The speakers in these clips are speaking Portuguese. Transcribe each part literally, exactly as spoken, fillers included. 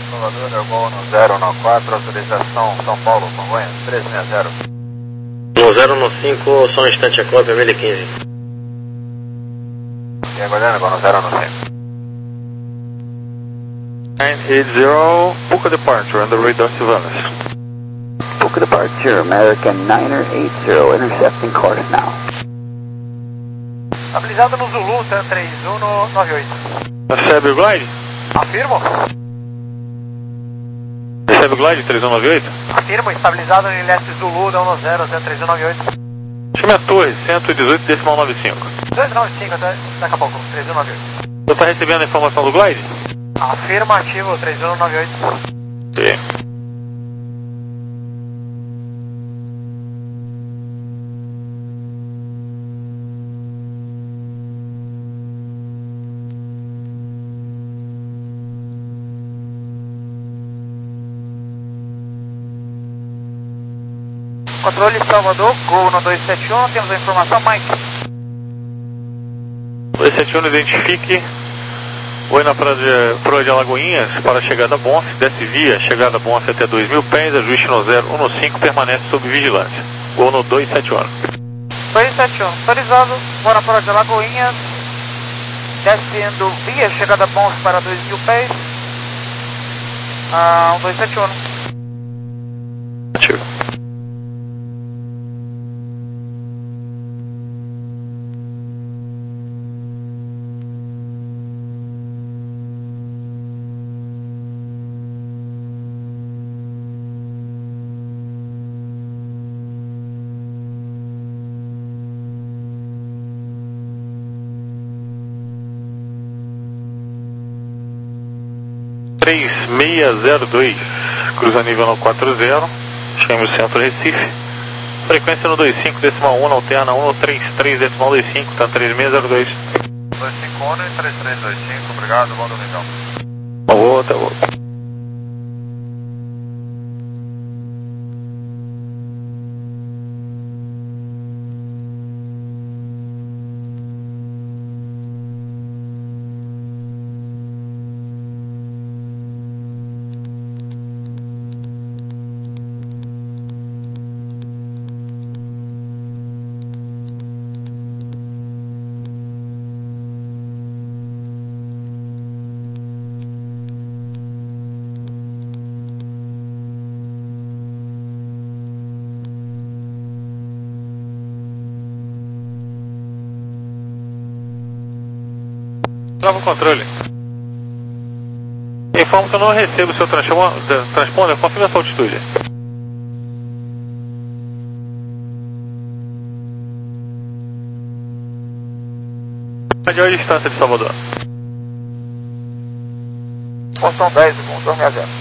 Salvador, eu vou no zero nove quatro, autorização São Paulo, Congonhas, três seis zero. No zero nove cinco, só um instante a cópia, mil e quinze. E aguardando, vou no zero nove cinco. nine eight zero, book a departure on the radar Sylvanus. Book a departure, American niner eight zero, intercepting course now. Estabilizado no Zulu, três um no nove oito. Recebe o glide? Afirmo. Recebe o glide três um nove oito? Afirmo, estabilizado no L S Zulu, um zero zero três um nove oito. Chame a torre, cento e dezoito decimal noventa e cinco. dois nove cinco, até daqui a pouco, três um nove oito. Você está recebendo a informação do glide? Afirmativo, três um nove oito. Sim. Controle Salvador, Gol no dois sete um, temos a informação, Mike. dois sete um, identifique. Oi na praia de, praia de Alagoinhas para a chegada a Bonf, desce via, chegada a Bonf até dois mil pés, ajuste no zero um no cinco, permanece sob vigilância. Gol no dois sete um. dois sete um, autorizado, vou na praia de Alagoinhas, descendo via, chegada a Bonf para dois mil pés, ah, um dois sete um. Ativo. três seis zero dois, cruza nível no quatro zero, chame o centro Recife, frequência no dois cinco decimal um, alterna um no três três decimal vinte e cinco, tá três seis zero dois. dois cinco um e três três dois cinco, obrigado, bom domingão. Outra, outra. Novo controle. Informo que eu não recebo o seu transponder, confirma a sua altitude. Maior distância de Salvador. Boston dez, Boston zero zero.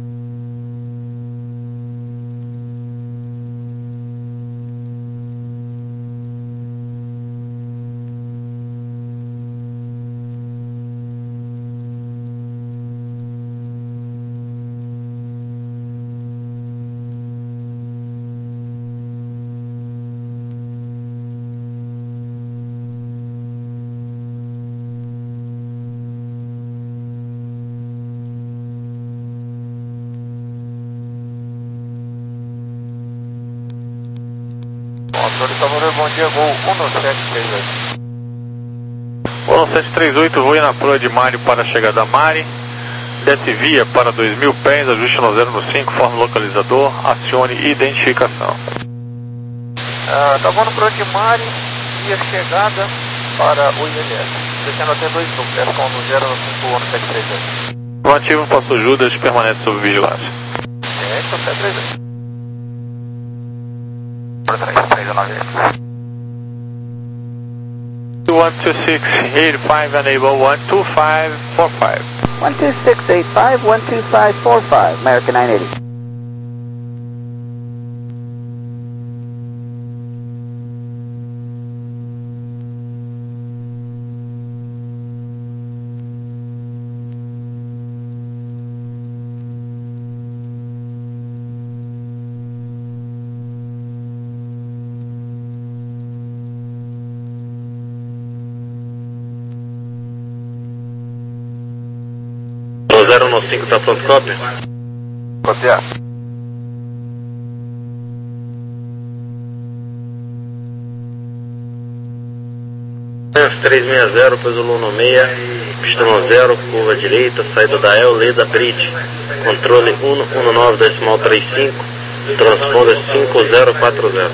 Controle Salvador, bom dia, voo um sete três oito. Voo um sete três oito, voe na proa de Mário para a chegada da Mari, desce via para dois mil pés, ajuste no zero no cinco, forme localizador, acione identificação. Ah, tá voando proa de Mari, via chegada para o I L S, descendo até dois núcleos, com no zero no cinco um sete três oito. Ativo, passou Judas, permanece sob vigilância. É, então sete três oito. três nove oito. one two six eight five, enable one two five four five. one two six eight five, one two five four five, American nine eighty. zero nove cinco tá pronto, cópia? Copiar. trezentos e sessenta, pôs o Luno seis, pistão zero, curva direita, saída da El, Leda Bridge, controle cento e dezenove decimal trinta e cinco, transponder cinco zero quatro zero.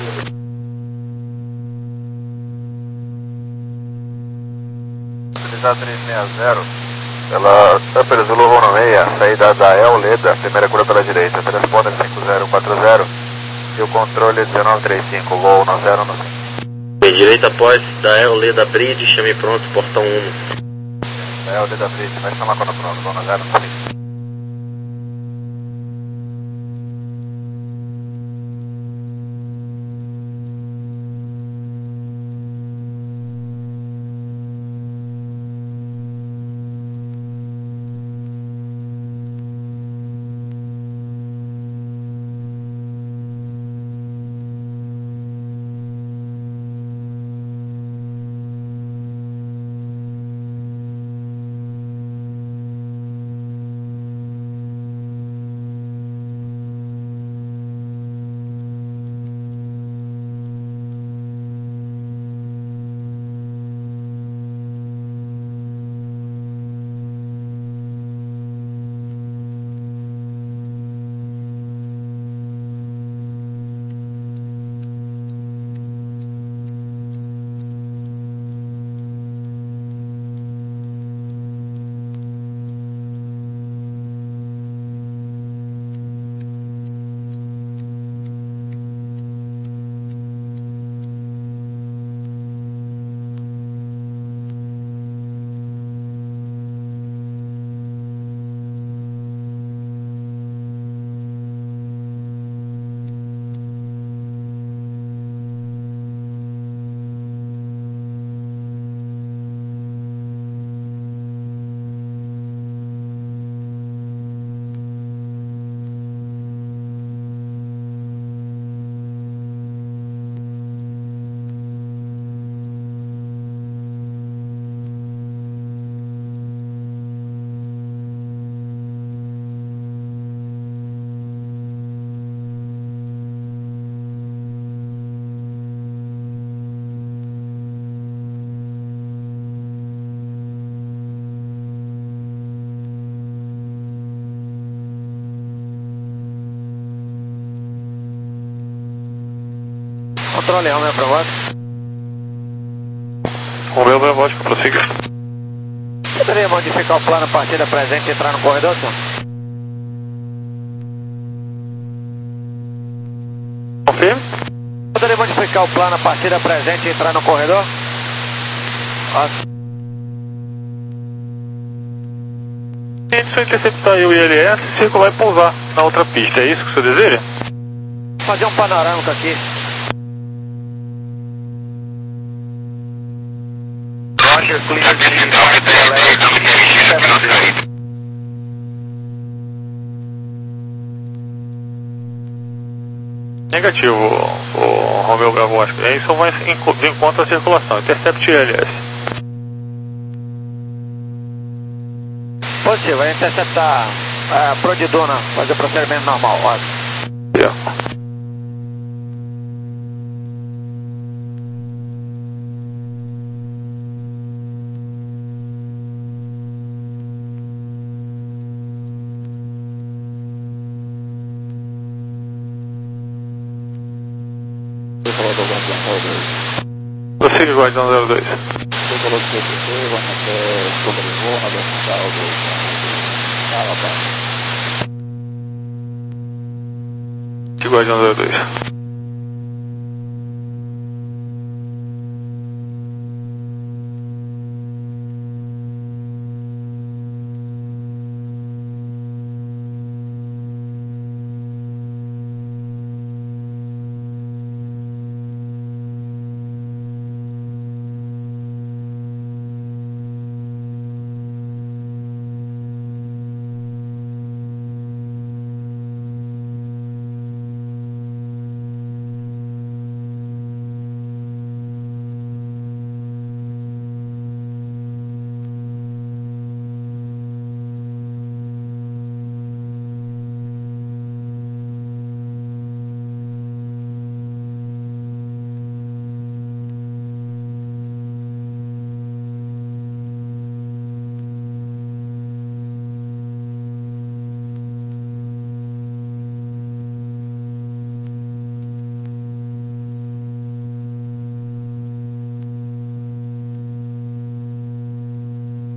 Utilizar trezentos e sessenta pela Upper Zulu Uno seis, saída da El, Leda, primeira curva pela direita, transponder cinco zero quatro zero e o controle dezenove trinta e cinco, voo um zero no cinco. Direita após da El, Leda Bridge, chame pronto, portão um. É o Leda Bridge, vai chamar quando pronto, voo um zero no cinco. Controle Romeo Bravo. Romeo Bravo, prossiga. Poderia modificar o plano a partir da presente e entrar no corredor, senhor? Confirme. Poderia modificar o plano a partir da presente e entrar no corredor? Ah. A gente só interceptar aí o I L S, circular e pousar na outra pista, é isso que o senhor deseja? Fazer um panorâmico aqui. Roger, clear de Negativo, o, o Romeo Bravo, acho que aí só vai de encontro à circulação, intercept I L S. Positivo, vai interceptar a Pro de Duna, fazer o procedimento normal, ótimo. Yeah. Prossiga, Guardião zero dois. Você falou que você vai até sobrevoo na vertical do Calabas. Guardião zero dois.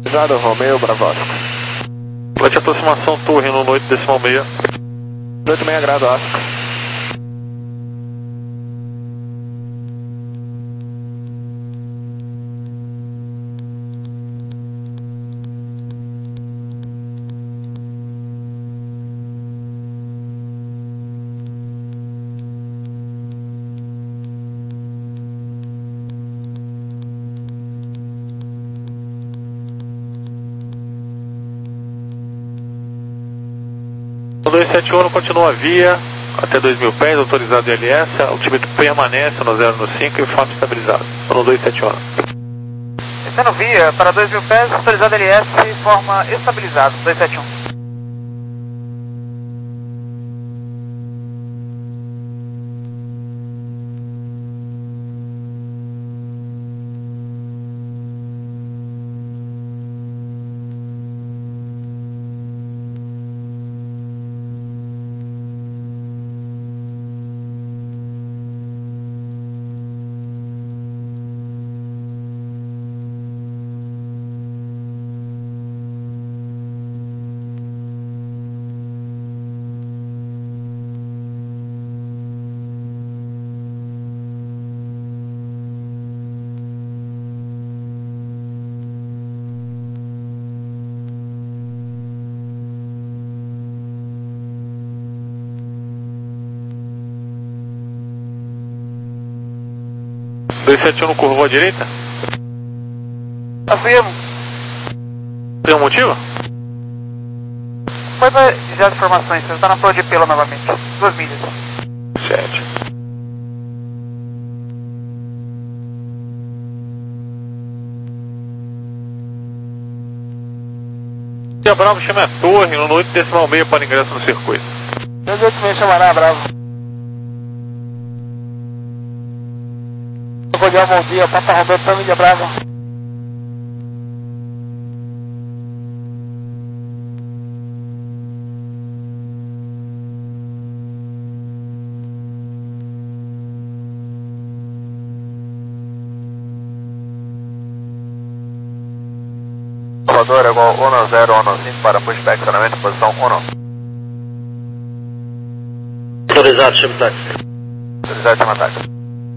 Obrigado, Romeu, Bravosco. Flight aproximação torre no oito decimal meia. oito meia grado, Oscar. dois sete um continua a via até dois mil pés, autorizado L S, altímetro permanece no zero no cinco e fato estabilizado. No dois sete um. Descendo via para dois mil pés, autorizado L S, forma estabilizado, dois sete um. dois sete um no curvou à direita? Afirmo. Tem um motivo? Foi para já as informações, você está na prova de pelo novamente. Duas milhas. Sete. Dia Bravo chama a torre no oito decimal meia para ingresso no circuito. dois oito meia chamará, Bravo. Cordial, bom dia, Papa Roberto, família Bravo. Salvador é igual um zero um cinco para pushback, acionamento posição um. Autorizado, chama táxi. Autorizado, chama táxi.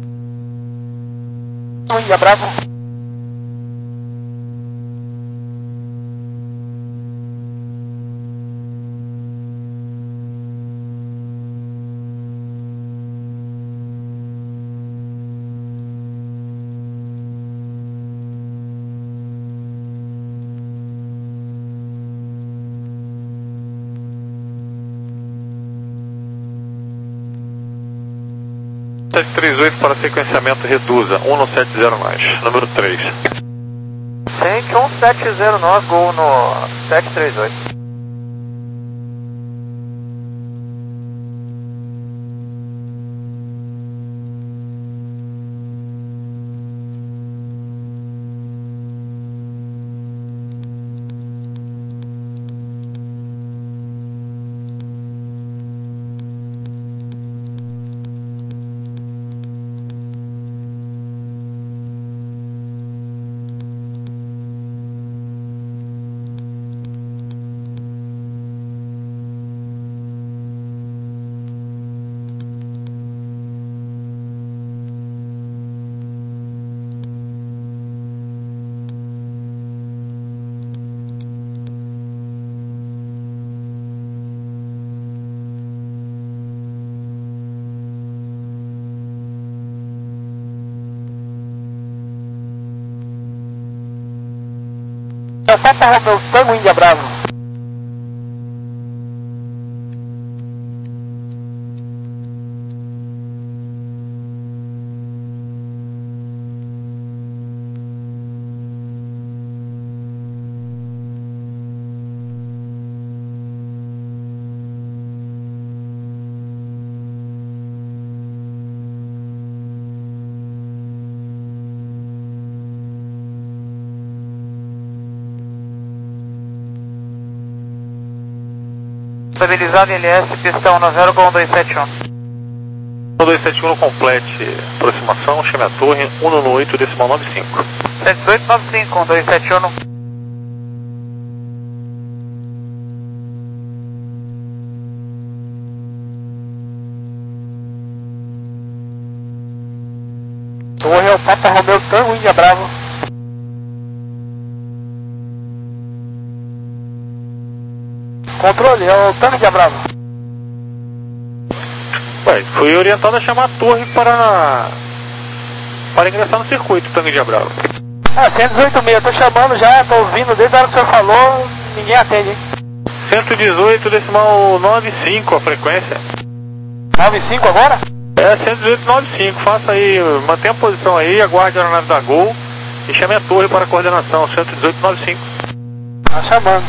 Índia Bravo. sete três oito para sequenciamento reduza, um no sete zero mais, número três. Tank um sete zero nove, gol no sete três oito. É o Papa Romeu, Tango Índia Bravo. Estabilizado em L S, pistão no zero com dois sete um. um dois sete um no complete, aproximação, chame a torre, um no oito decimal nove cinco. sete oito nove cinco, um dois sete um. Torre é o Papa Romeu Tango Índia Bravo. Controle, é o Tango Índia Bravo. Ué, fui orientado a chamar a torre para, para ingressar no circuito, Tango Índia Bravo. Ah, cento e dezoito meia, tô chamando já, tô ouvindo desde a hora que o senhor falou, ninguém atende, hein? cento e dezoito decimal noventa e cinco a frequência. nove cinco agora? É, cento e dezoito noventa e cinco, faça aí, mantenha a posição aí, aguarde a aeronave da Gol e chame a torre para a coordenação, cento e dezoito noventa e cinco. Tá chamando.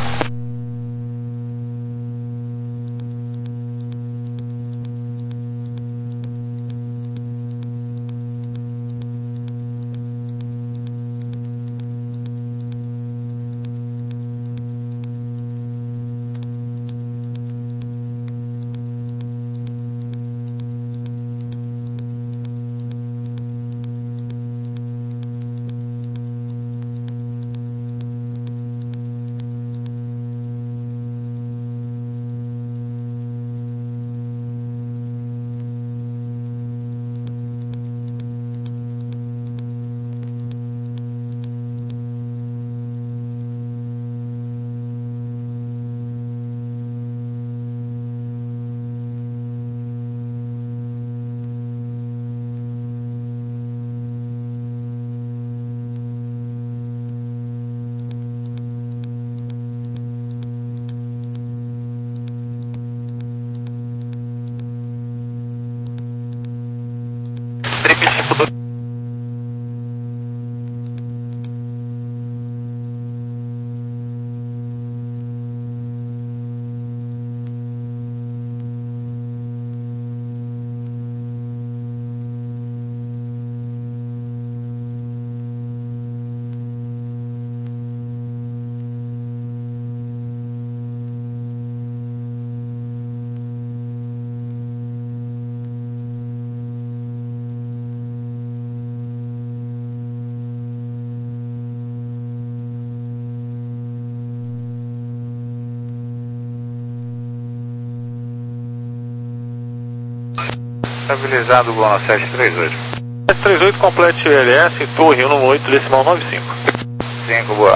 Estabilizado, Gol sete três oito. sete três oito, complete L S, torre um oito decimal noventa e cinco. cinco, boa.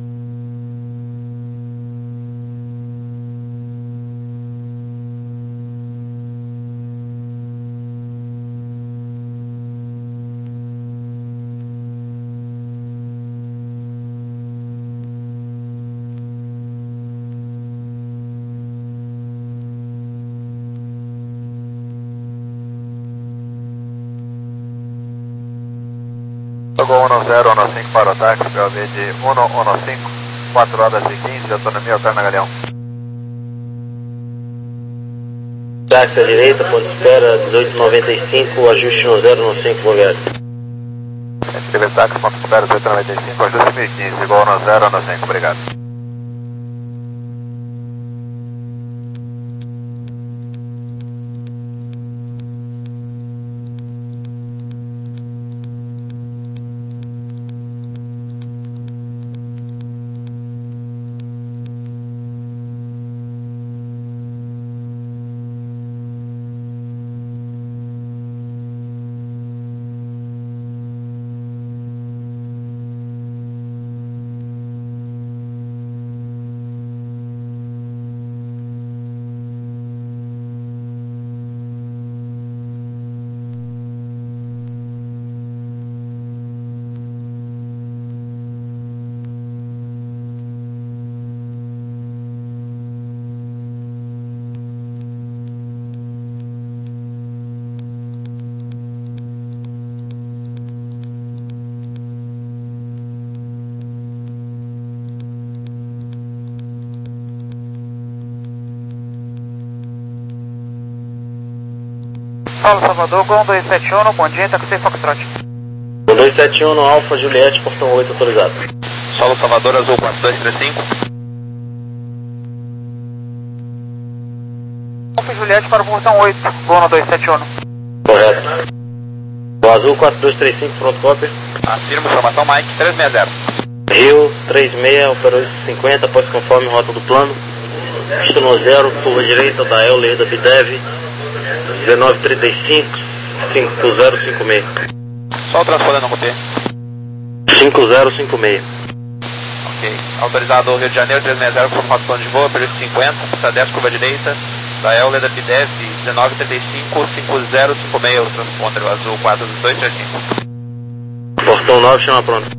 Gol um zero um cinco para o táxi, P O V de um um cinco, quatro horas e quinze, autonomia alterna Galeão. Táxi à direita, ponto de espera dezoito noventa e cinco, ajuste no zero um cinco, Boviário. Entre táxi, ponto de espera dezoito noventa e cinco, ajuste mil e quinze, Gol um zero um cinco, obrigado. Paulo Salvador, Gol dois sete um, bom dia, Taxi Foxtrot. Gol dois sete um no Alfa Juliette, portão oito autorizado. Solo Salvador, Azul quatro dois três cinco. Alfa Juliette para o portão oito, Gol dois sete um. Correto. Gol Azul quatro dois três cinco, pronto cópia. Afirmo, informação Mike três seis zero. Rio três seis, operou cinquenta, após conforme rota do plano. Pista no zero, curva direita, da El, Leda, Bidev, dezenove trinta e cinco, cinco zero cinco seis. Só o transponder não copiei. cinco zero cinco seis. Ok. Autorizado Rio de Janeiro trezentos e sessenta, formação de voo, período cinquenta, pista dez, curva direita. Da E L, Leda P dez, dezenove trinta e cinco, cinco zero cinco seis, o transponder, o azul quatro dois três cinco. Portão nove, chama pronto.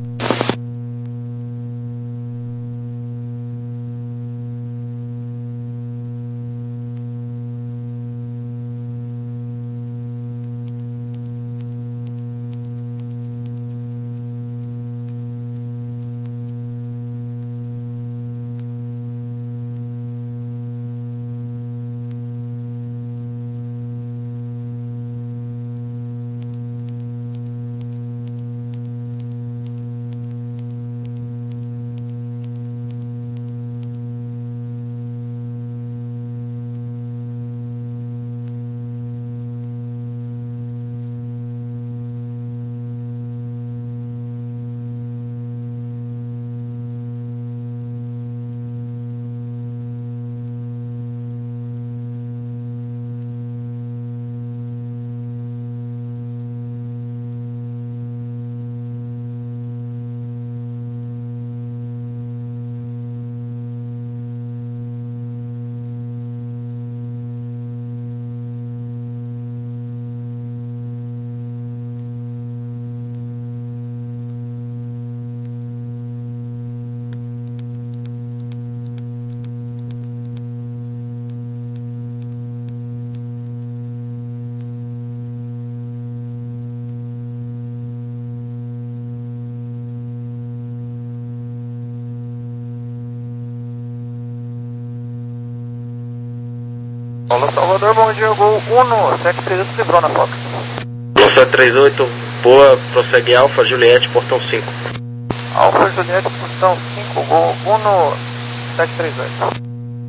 Paulo Salvador, bom dia, Gol um sete três oito, livrou na Fox. um sete três oito, boa, prossegue Alfa Juliette, portão cinco. Alfa Juliette, portão cinco, Gol um sete três oito.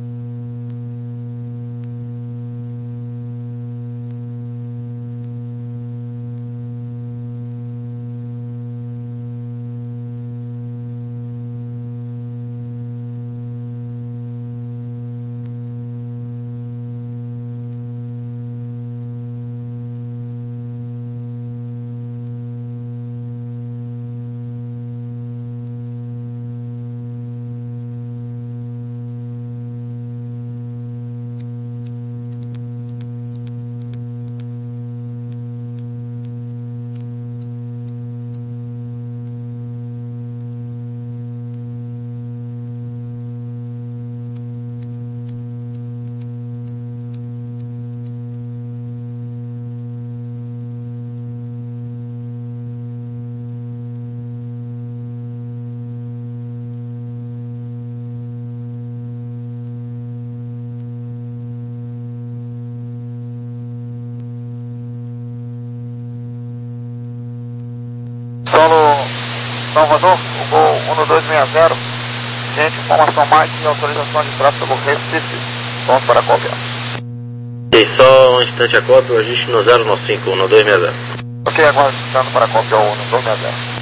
Solo Salvador, o Gol um dois seis zero, gente, informação mais e autorização de tráfego Recife, pronto para cópia. Ok, só um instante a cópia, o ajuste no zero nove cinco, um dois seis zero. Ok, agora estando para cópia o um dois seis zero.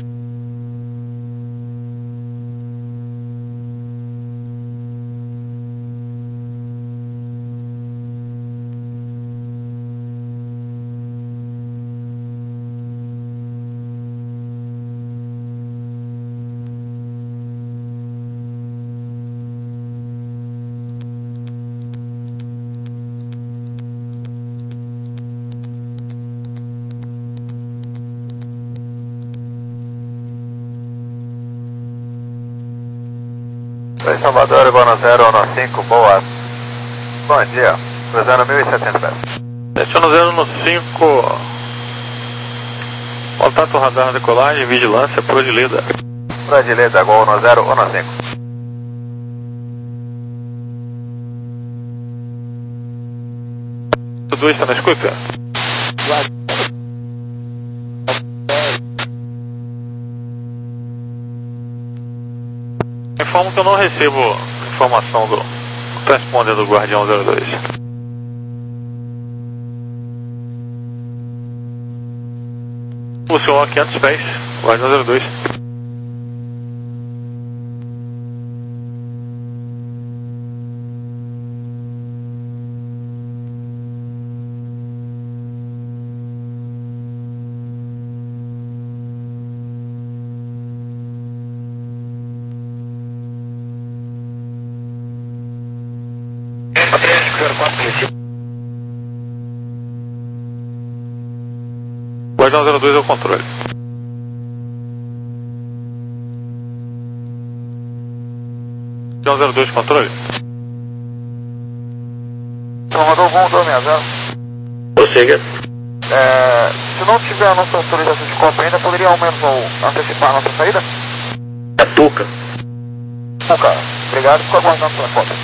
Oi, Salvador, Bono zero um cinco, boa. Bom dia, cruzando mil e setecentos metros. sete um zero um cinco, contato radar na decolagem, vigilância, por de lida. Por de lida, Gol um zero um cinco. O dois está na escuta? Informo que eu não recebo informação do transponder do Guardião zero dois. O senhor a quinhentos pés, Guardião zero dois. zero quatro três cinco. Guardião zero dois é o controle. Guardião zero dois, controle. Salvador, voo dois seis zero. Prossiga. É, se não tiver a nossa autorização de compra ainda, poderia ao menos ou, antecipar a nossa saída? É Tuca. Bom, cara, obrigado e fico aguardando sua cópia.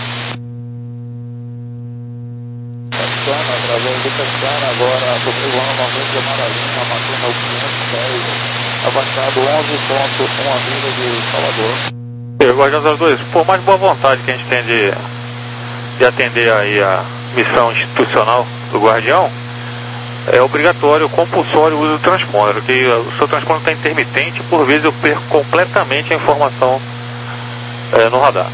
Campana, através do Campana, agora sobrevoando novamente a Maralinha, matando o quinhentos e dez, abaixado onze ponto um milha de Salvador. E, Guardião zero dois, por mais boa vontade que a gente tem de, de atender aí a missão institucional do Guardião, é obrigatório, compulsório o uso do transponder, porque o seu transponder está intermitente e por vezes eu perco completamente a informação é, no radar.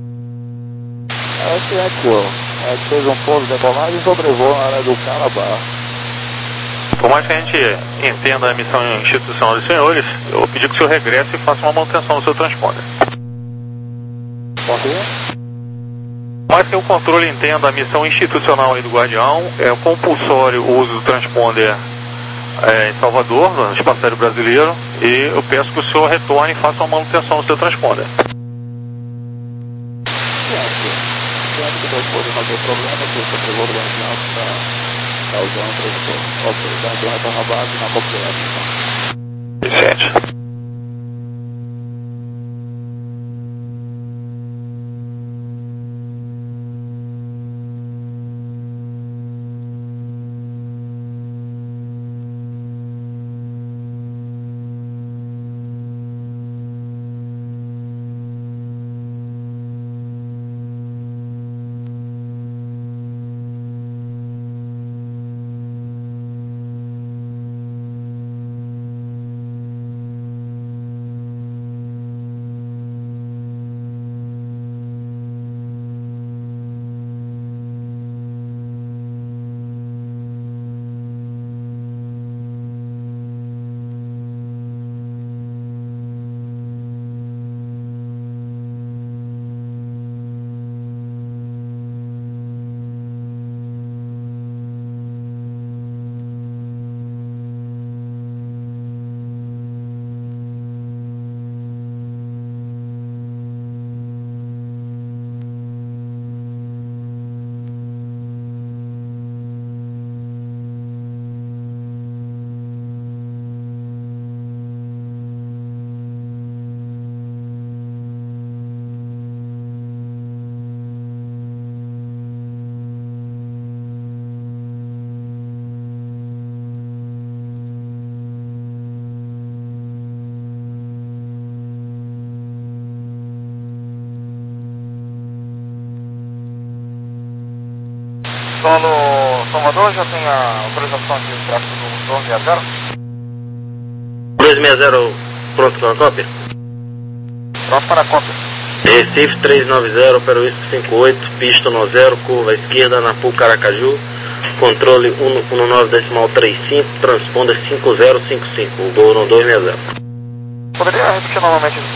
É o seguinte, senhor. A gente fez um pouso de decolagem e sobrevoou na área do Carabá. Por mais que a gente entenda a missão institucional dos senhores, eu vou pedir que o senhor regresse e faça uma manutenção do seu transponder. Pode ir? Por mais que o controle entenda a missão institucional aí do Guardião, é compulsório o uso do transponder é, em Salvador, no espaço aéreo brasileiro, e eu peço que o senhor retorne e faça uma manutenção do seu transponder. Que depois não tem problema, que o sobrevoo do Guardião está causando transtorno. Ok, então então está na base na completa. Vicente. Solo Salvador, já tem a autorização de tráfego do dois seis zero? dois seis zero, pronto com a cópia? Pronto para a cópia. Recife três nove zero, para o Whisky cinco oito, pista no zero, curva à esquerda, na Pu Caracaju, controle um um nove decimal trinta e cinco, transponder cinco zero cinco cinco, o voo no dois seis zero. Poderia repetir novamente